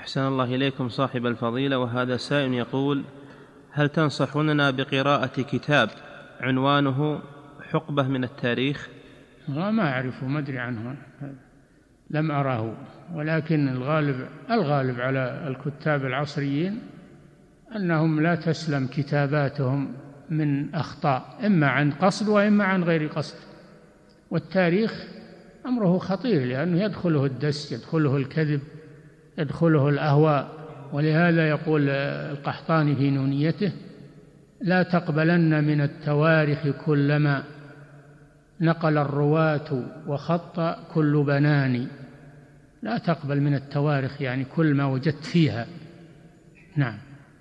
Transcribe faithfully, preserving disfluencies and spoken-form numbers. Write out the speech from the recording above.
أحسن الله إليكم صاحب الفضيلة، وهذا سائل يقول: هل تنصحوننا بقراءة كتاب عنوانه حقبة من التاريخ؟ ما أعرفه، ما أدري عنه، لم أراه، ولكن الغالب الغالب على الكتاب العصريين أنهم لا تسلم كتاباتهم من أخطاء، إما عن قصد وإما عن غير قصد. والتاريخ أمره خطير، لأنه يدخله الدس، يدخله الكذب، يدخله الأهواء. ولهذا يقول القحطاني في نونيته: لا تقبلن من التواريخ كلما نقل الرواة وخط كل بنان. لا تقبل من التواريخ يعني كل ما وجدت فيها. نعم.